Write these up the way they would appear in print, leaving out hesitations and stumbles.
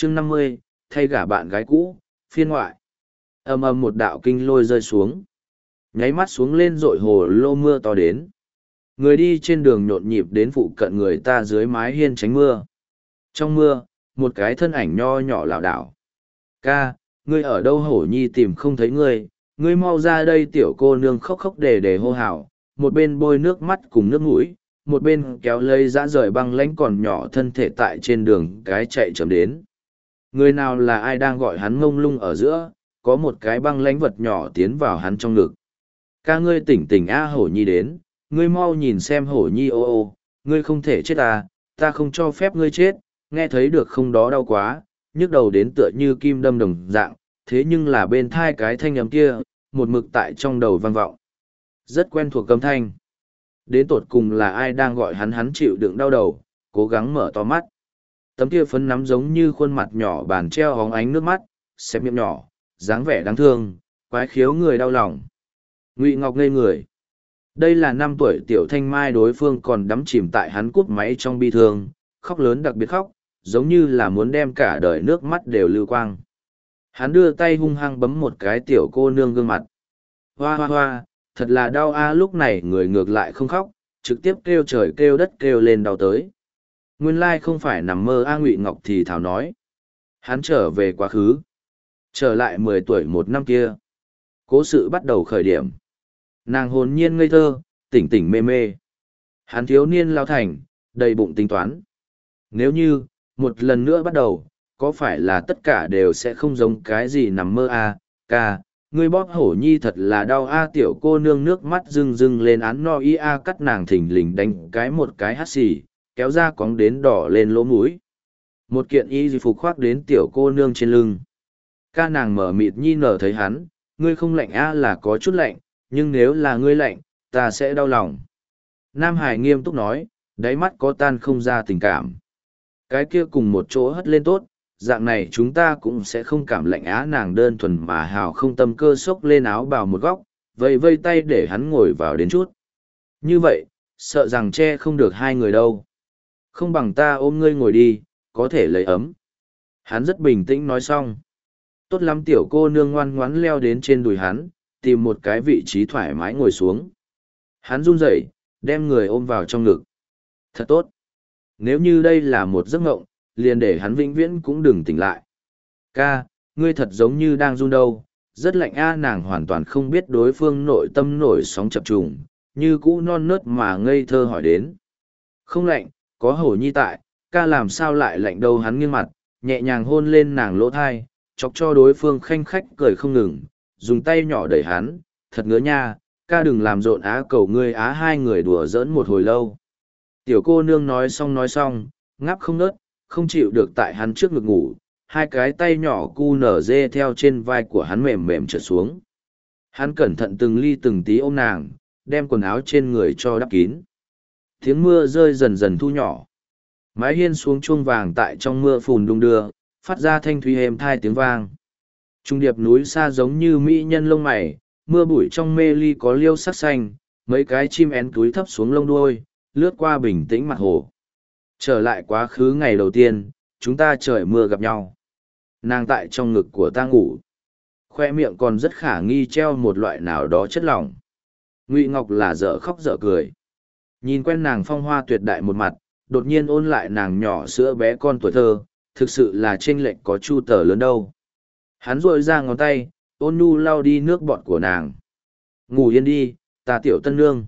chương 50, thay gả bạn gái cũ, phiên ngoại. Ầm ầm một đạo kinh lôi rơi xuống. Nháy mắt xuống lên rội hồ lô mưa to đến. Người đi trên đường nhộn nhịp đến phụ cận người ta dưới mái hiên tránh mưa. Trong mưa, một cái thân ảnh nho nhỏ lảo đảo. Ca, ngươi ở đâu hổ nhi tìm không thấy ngươi, ngươi mau ra đây. Tiểu cô nương khóc khóc để hô hào, một bên bôi nước mắt cùng nước mũi, một bên kéo lấy dã rời băng lãnh còn nhỏ thân thể tại trên đường cái chạy chậm đến. Người nào là ai đang gọi hắn ngông lung ở giữa, có một cái băng lãnh vật nhỏ tiến vào hắn trong ngực. Ca ngươi tỉnh tỉnh a, hổ nhi đến, ngươi mau nhìn xem hổ nhi ô ô, ngươi không thể chết à, ta không cho phép ngươi chết, nghe thấy được không đó đau quá, nhức đầu đến tựa như kim đâm đồng dạng, thế nhưng là bên thai cái thanh âm kia, một mực tại trong đầu vang vọng. Rất quen thuộc âm thanh. Đến tột cùng là ai đang gọi hắn chịu đựng đau đầu, cố gắng mở to mắt. Tấm kia phấn nắm giống như khuôn mặt nhỏ bàn treo hóng ánh nước mắt, xẹp miệng nhỏ, dáng vẻ đáng thương, quái khiếu người đau lòng. Ngụy Ngọc ngây người. Đây là 5 tuổi tiểu thanh mai, đối phương còn đắm chìm tại hắn cúp máy trong bi thương, khóc lớn đặc biệt khóc, giống như là muốn đem cả đời nước mắt đều lưu quang. Hắn đưa tay hung hăng bấm một cái tiểu cô nương gương mặt. Hoa hoa hoa, thật là đau a. Lúc này người ngược lại không khóc, trực tiếp kêu trời kêu đất kêu lên đau tới. Nguyên lai không phải nằm mơ a. Ngụy Ngọc thì thào nói. Hắn trở về quá khứ. Trở lại 10 tuổi một năm kia. Cố sự bắt đầu khởi điểm. Nàng hồn nhiên ngây thơ, tỉnh tỉnh mê mê. Hắn thiếu niên lao thành, đầy bụng tính toán. Nếu như, một lần nữa bắt đầu, có phải là tất cả đều sẽ không giống cái gì nằm mơ a. Ca, ngươi bóp hổ nhi thật là đau a. Tiểu cô nương nước mắt rưng rưng lên án no y a. Cắt nàng thình lình đánh cái một cái hắt xì, kéo ra cóng đến đỏ lên lỗ mũi. Một kiện y phục khoác đến tiểu cô nương trên lưng. Ca nàng mở mịt nhi nở thấy hắn, ngươi không lạnh a. Là có chút lạnh, nhưng nếu là ngươi lạnh, ta sẽ đau lòng. Nam Hải nghiêm túc nói, đáy mắt có tan không ra tình cảm. Cái kia cùng một chỗ hất lên tốt, dạng này chúng ta cũng sẽ không cảm lạnh á. Nàng đơn thuần mà hào không tâm cơ xốc lên áo bào một góc, vây vây tay để hắn ngồi vào đến chút. Như vậy, sợ rằng che không được hai người đâu. Không bằng ta ôm ngươi ngồi đi, có thể lấy ấm. Hắn rất bình tĩnh nói xong. Tốt lắm. Tiểu cô nương ngoan ngoãn leo đến trên đùi hắn, tìm một cái vị trí thoải mái ngồi xuống. Hắn run rẩy, đem người ôm vào trong ngực. Thật tốt. Nếu như đây là một giấc mộng, liền để hắn vĩnh viễn cũng đừng tỉnh lại. Ca, ngươi thật giống như đang run đâu, rất lạnh a. Nàng hoàn toàn không biết đối phương nội tâm nổi sóng chập trùng, như cũ non nớt mà ngây thơ hỏi đến. Không lạnh, có hổ nhi tại, ca làm sao lại lạnh đâu. Hắn nghiêng mặt, nhẹ nhàng hôn lên nàng lỗ thai, chọc cho đối phương khanh khách cười không ngừng, dùng tay nhỏ đẩy hắn, thật ngứa nha, ca đừng làm rộn á, cầu ngươi á. Hai người đùa giỡn một hồi lâu. Tiểu cô nương nói xong, ngáp không nớt, không chịu được tại hắn trước ngực ngủ, hai cái tay nhỏ cu nở dê theo trên vai của hắn mềm mềm trượt xuống. Hắn cẩn thận từng ly từng tí ôm nàng, đem quần áo trên người cho đắp kín. Tiếng mưa rơi dần dần thu nhỏ. Mái hiên xuống chuông vàng tại trong mưa phùn đung đưa, phát ra thanh thúy êm thai tiếng vang. Trung điệp núi xa giống như mỹ nhân lông mày, mưa bụi trong mê ly có liêu sắc xanh, mấy cái chim én túi thấp xuống lông đuôi, lướt qua bình tĩnh mặt hồ. Trở lại quá khứ ngày đầu tiên, chúng ta trời mưa gặp nhau. Nàng tại trong ngực của ta ngủ. Khoe miệng còn rất khả nghi treo một loại nào đó chất lỏng. Ngụy Ngọc là dở khóc dở cười. Nhìn quen nàng phong hoa tuyệt đại một mặt, đột nhiên ôn lại nàng nhỏ sữa bé con tuổi thơ, thực sự là chênh lệch có chu tờ lớn đâu. Hắn rội ra ngón tay, ôn nhu lau đi nước bọt của nàng. Ngủ yên đi, ta tiểu tân nương.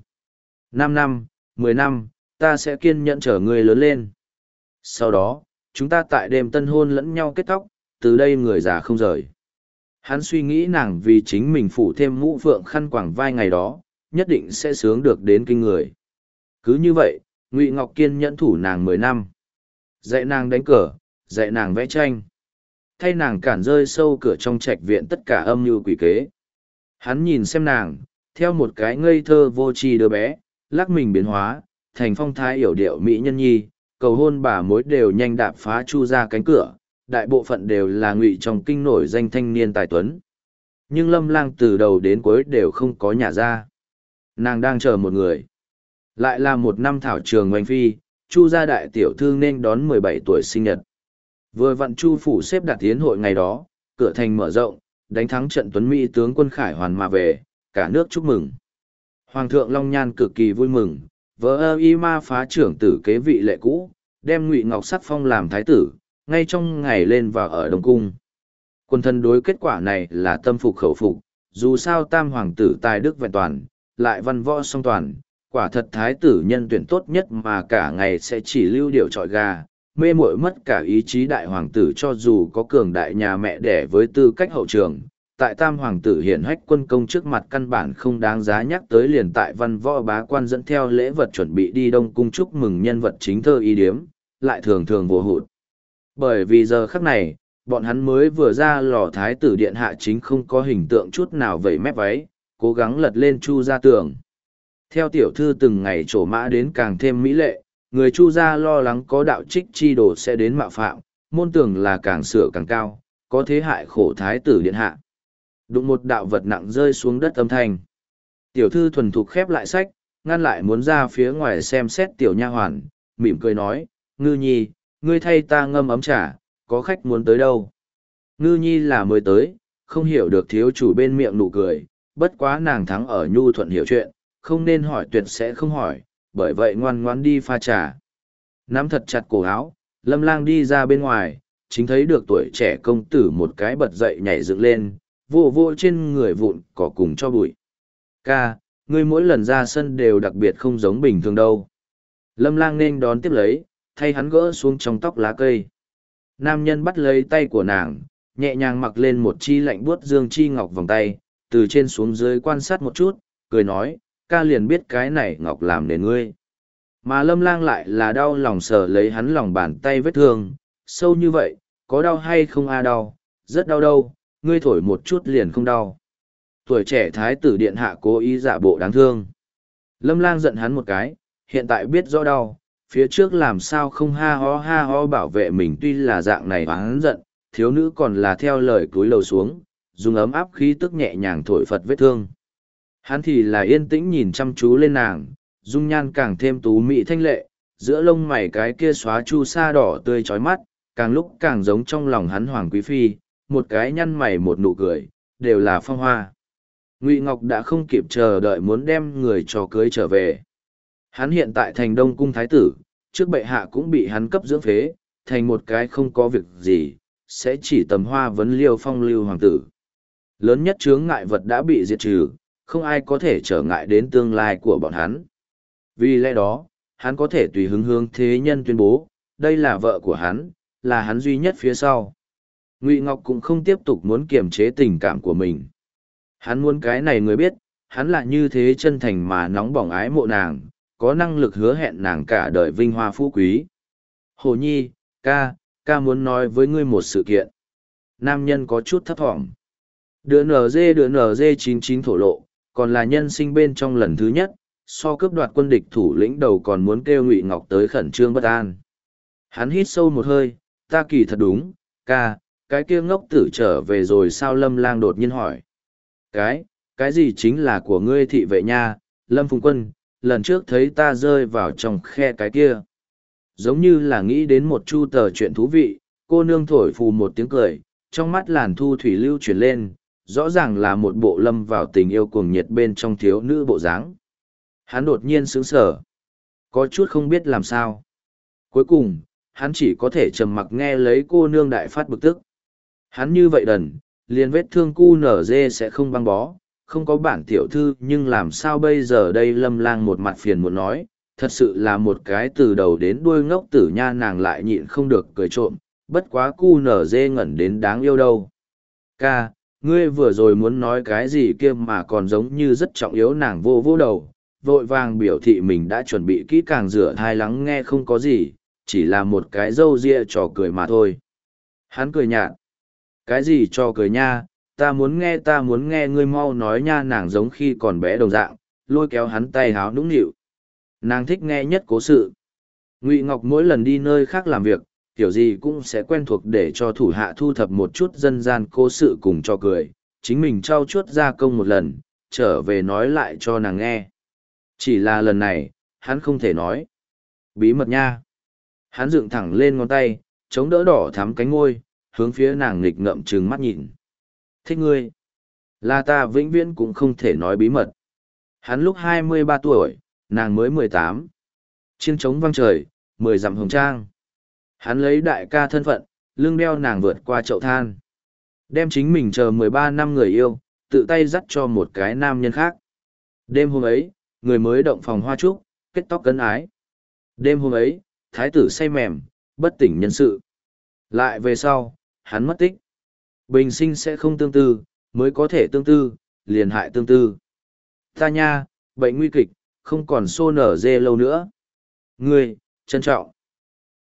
5 năm, 10 năm, ta sẽ kiên nhẫn chờ ngươi lớn lên. Sau đó, chúng ta tại đêm tân hôn lẫn nhau kết thúc, từ đây người già không rời. Hắn suy nghĩ nàng vì chính mình phủ thêm mũ phượng khăn quàng vai ngày đó, nhất định sẽ sướng được đến kinh người. Cứ như vậy, Ngụy Ngọc kiên nhẫn thủ nàng 10 năm. Dạy nàng đánh cờ, dạy nàng vẽ tranh. Thay nàng cản rơi sâu cửa trong trạch viện tất cả âm mưu quỷ kế. Hắn nhìn xem nàng, theo một cái ngây thơ vô tri đứa bé, lắc mình biến hóa, thành phong thái yểu điệu mỹ nhân nhi, cầu hôn bà mối đều nhanh đạp phá chu ra cánh cửa, đại bộ phận đều là Ngụy trong kinh nổi danh thanh niên tài tuấn. Nhưng Lâm Lang từ đầu đến cuối đều không có nhà ra. Nàng đang chờ một người. Lại là một năm thảo trường oanh phi, chu gia đại tiểu thư nên đón 17 tuổi sinh nhật. Vừa vặn Chu phủ xếp đặt yến hội ngày đó, cửa thành mở rộng, đánh thắng trận Tuấn Mỹ tướng quân Khải Hoàn mà về, cả nước chúc mừng. Hoàng thượng Long Nhan cực kỳ vui mừng, vợ ơ y ma phá trưởng tử kế vị lệ cũ, đem Ngụy Ngọc sắc phong làm thái tử, ngay trong ngày lên vào ở Đông Cung. Quân thần đối kết quả này là tâm phục khẩu phục, dù sao tam hoàng tử tài đức vẹn toàn, lại văn võ song toàn, quả thật thái tử nhân tuyển tốt nhất mà cả ngày sẽ chỉ lưu điệu trọi gà, mê muội mất cả ý chí đại hoàng tử cho dù có cường đại nhà mẹ đẻ với tư cách hậu trường. Tại tam hoàng tử hiển hách quân công trước mặt căn bản không đáng giá nhắc tới, liền tại văn võ bá quan dẫn theo lễ vật chuẩn bị đi Đông Cung chúc mừng nhân vật chính thơ y điếm, lại thường thường vô hụt. Bởi vì giờ khắc này, bọn hắn mới vừa ra lò thái tử điện hạ chính không có hình tượng chút nào vẩy mép váy, cố gắng lật lên Chu gia tường. Theo tiểu thư từng ngày trổ mã đến càng thêm mỹ lệ, người Chu gia lo lắng có đạo trích chi đồ sẽ đến mạo phạm, môn tường là càng sửa càng cao, có thế hại khổ thái tử điện hạ. Đụng một đạo vật nặng rơi xuống đất âm thanh. Tiểu thư thuần thục khép lại sách, ngăn lại muốn ra phía ngoài xem xét tiểu nha hoàn, mỉm cười nói, Ngư Nhi, ngươi thay ta ngâm ấm trà, có khách muốn tới đâu. Ngư Nhi là mới tới, không hiểu được thiếu chủ bên miệng nụ cười, bất quá nàng thắng ở nhu thuận hiểu chuyện, không nên hỏi tuyệt sẽ không hỏi, bởi vậy ngoan ngoãn đi pha trà. Nắm thật chặt cổ áo, Lâm Lang đi ra bên ngoài, chính thấy được tuổi trẻ công tử một cái bật dậy nhảy dựng lên, vô vô trên người vụn cỏ cùng cho bụi. Ca, ngươi mỗi lần ra sân đều đặc biệt không giống bình thường đâu. Lâm Lang nên đón tiếp lấy, thay hắn gỡ xuống trong tóc lá cây. Nam nhân bắt lấy tay của nàng, nhẹ nhàng mặc lên một chi lạnh buốt dương chi ngọc vòng tay, từ trên xuống dưới quan sát một chút, cười nói, ca liền biết cái này ngọc làm nền ngươi. Mà Lâm Lang lại là đau lòng sờ lấy hắn lòng bàn tay vết thương, sâu như vậy, có đau hay không đau, rất đau đâu, ngươi thổi một chút liền không đau. Tuổi trẻ thái tử điện hạ cố ý giả bộ đáng thương. Lâm Lang giận hắn một cái, hiện tại biết rõ đau, phía trước làm sao không ha ho bảo vệ mình, tuy là dạng này hắn giận, thiếu nữ còn là theo lời cúi lầu xuống, dùng ấm áp khí tức nhẹ nhàng thổi phật vết thương. Hắn thì là yên tĩnh nhìn chăm chú lên nàng, dung nhan càng thêm tú mị thanh lệ, giữa lông mày cái kia xóa chu sa đỏ tươi chói mắt, càng lúc càng giống trong lòng hắn hoàng quý phi, một cái nhăn mày một nụ cười, đều là phong hoa. Ngụy Ngọc đã không kịp chờ đợi muốn đem người cho cưới trở về. Hắn hiện tại thành Đông Cung thái tử, trước bệ hạ cũng bị hắn cấp dưỡng phế, thành một cái không có việc gì, sẽ chỉ tầm hoa vấn liêu phong lưu hoàng tử. Lớn nhất chướng ngại vật đã bị diệt trừ, không ai có thể trở ngại đến tương lai của bọn hắn. Vì lẽ đó, hắn có thể tùy hứng hướng thế nhân tuyên bố, đây là vợ của hắn, là hắn duy nhất phía sau. Ngụy Ngọc cũng không tiếp tục muốn kiềm chế tình cảm của mình. Hắn muốn cái này người biết, hắn là như thế chân thành mà nóng bỏng ái mộ nàng, có năng lực hứa hẹn nàng cả đời vinh hoa phú quý. Hồ Nhi, ca muốn nói với ngươi một sự kiện. Nam nhân có chút thấp thỏm. Đứa NG 99 thổ lộ, còn là nhân sinh bên trong lần thứ nhất, so cướp đoạt quân địch thủ lĩnh đầu còn muốn kêu Ngụy Ngọc tới khẩn trương bất an. Hắn hít sâu một hơi, ta kỳ thật đúng, ca, cái kia ngốc tử trở về rồi sao? Lâm Lang đột nhiên hỏi. Cái gì chính là của ngươi thị vệ nha, Lâm Phùng Quân, lần trước thấy ta rơi vào trong khe cái kia. Giống như là nghĩ đến một chu tờ chuyện thú vị, cô nương thổi phù một tiếng cười, trong mắt làn thu thủy lưu chuyển lên, rõ ràng là một bộ lâm vào tình yêu cuồng nhiệt bên trong thiếu nữ bộ dáng. Hắn đột nhiên sững sờ, có chút không biết làm sao. Cuối cùng, hắn chỉ có thể trầm mặc nghe lấy cô nương đại phát bực tức. Hắn như vậy đần, liền vết thương cu nở dê sẽ không băng bó, không có bản tiểu thư nhưng làm sao bây giờ đây? Lâm Lang một mặt phiền muốn nói, thật sự là một cái từ đầu đến đuôi ngốc tử nha. Nàng lại nhịn không được cười trộm, bất quá cu nở dê ngẩn đến đáng yêu đâu. Ca, ngươi vừa rồi muốn nói cái gì kia mà còn giống như rất trọng yếu. Nàng vô vô đầu, vội vàng biểu thị mình đã chuẩn bị kỹ càng, rửa thai lắng nghe, không có gì, chỉ là một cái râu ria trò cười mà thôi. Hắn cười nhạt. Cái gì trò cười nha, ta muốn nghe, ngươi mau nói nha. Nàng giống khi còn bé đồng dạng, lôi kéo hắn tay háo nũng nịu. Nàng thích nghe nhất cố sự. Ngụy Ngọc mỗi lần đi nơi khác làm việc, kiểu gì cũng sẽ quen thuộc để cho thủ hạ thu thập một chút dân gian cố sự cùng cho cười, chính mình trau chuốt gia công một lần, trở về nói lại cho nàng nghe. Chỉ là lần này, hắn không thể nói. Bí mật nha. Hắn dựng thẳng lên ngón tay, chống đỡ đỏ thắm cánh ngôi, hướng phía nàng nghịch ngợm trừng mắt nhìn. Thích ngươi. Là ta vĩnh viễn cũng không thể nói bí mật. Hắn lúc 23 tuổi, nàng mới 18. Chiêng trống vang trời, 10 dặm hồng trang. Hắn lấy đại ca thân phận, lưng đeo nàng vượt qua chậu than. Đem chính mình chờ 13 năm người yêu, tự tay dắt cho một cái nam nhân khác. Đêm hôm ấy, người mới động phòng hoa trúc, kết tóc cấn ái. Đêm hôm ấy, thái tử say mềm, bất tỉnh nhân sự. Lại về sau, hắn mất tích. Bình sinh sẽ không tương tư, mới có thể tương tư, liền hại tương tư. Ta nha, bệnh nguy kịch, không còn xô nở dê lâu nữa. Ngươi, trân trọng.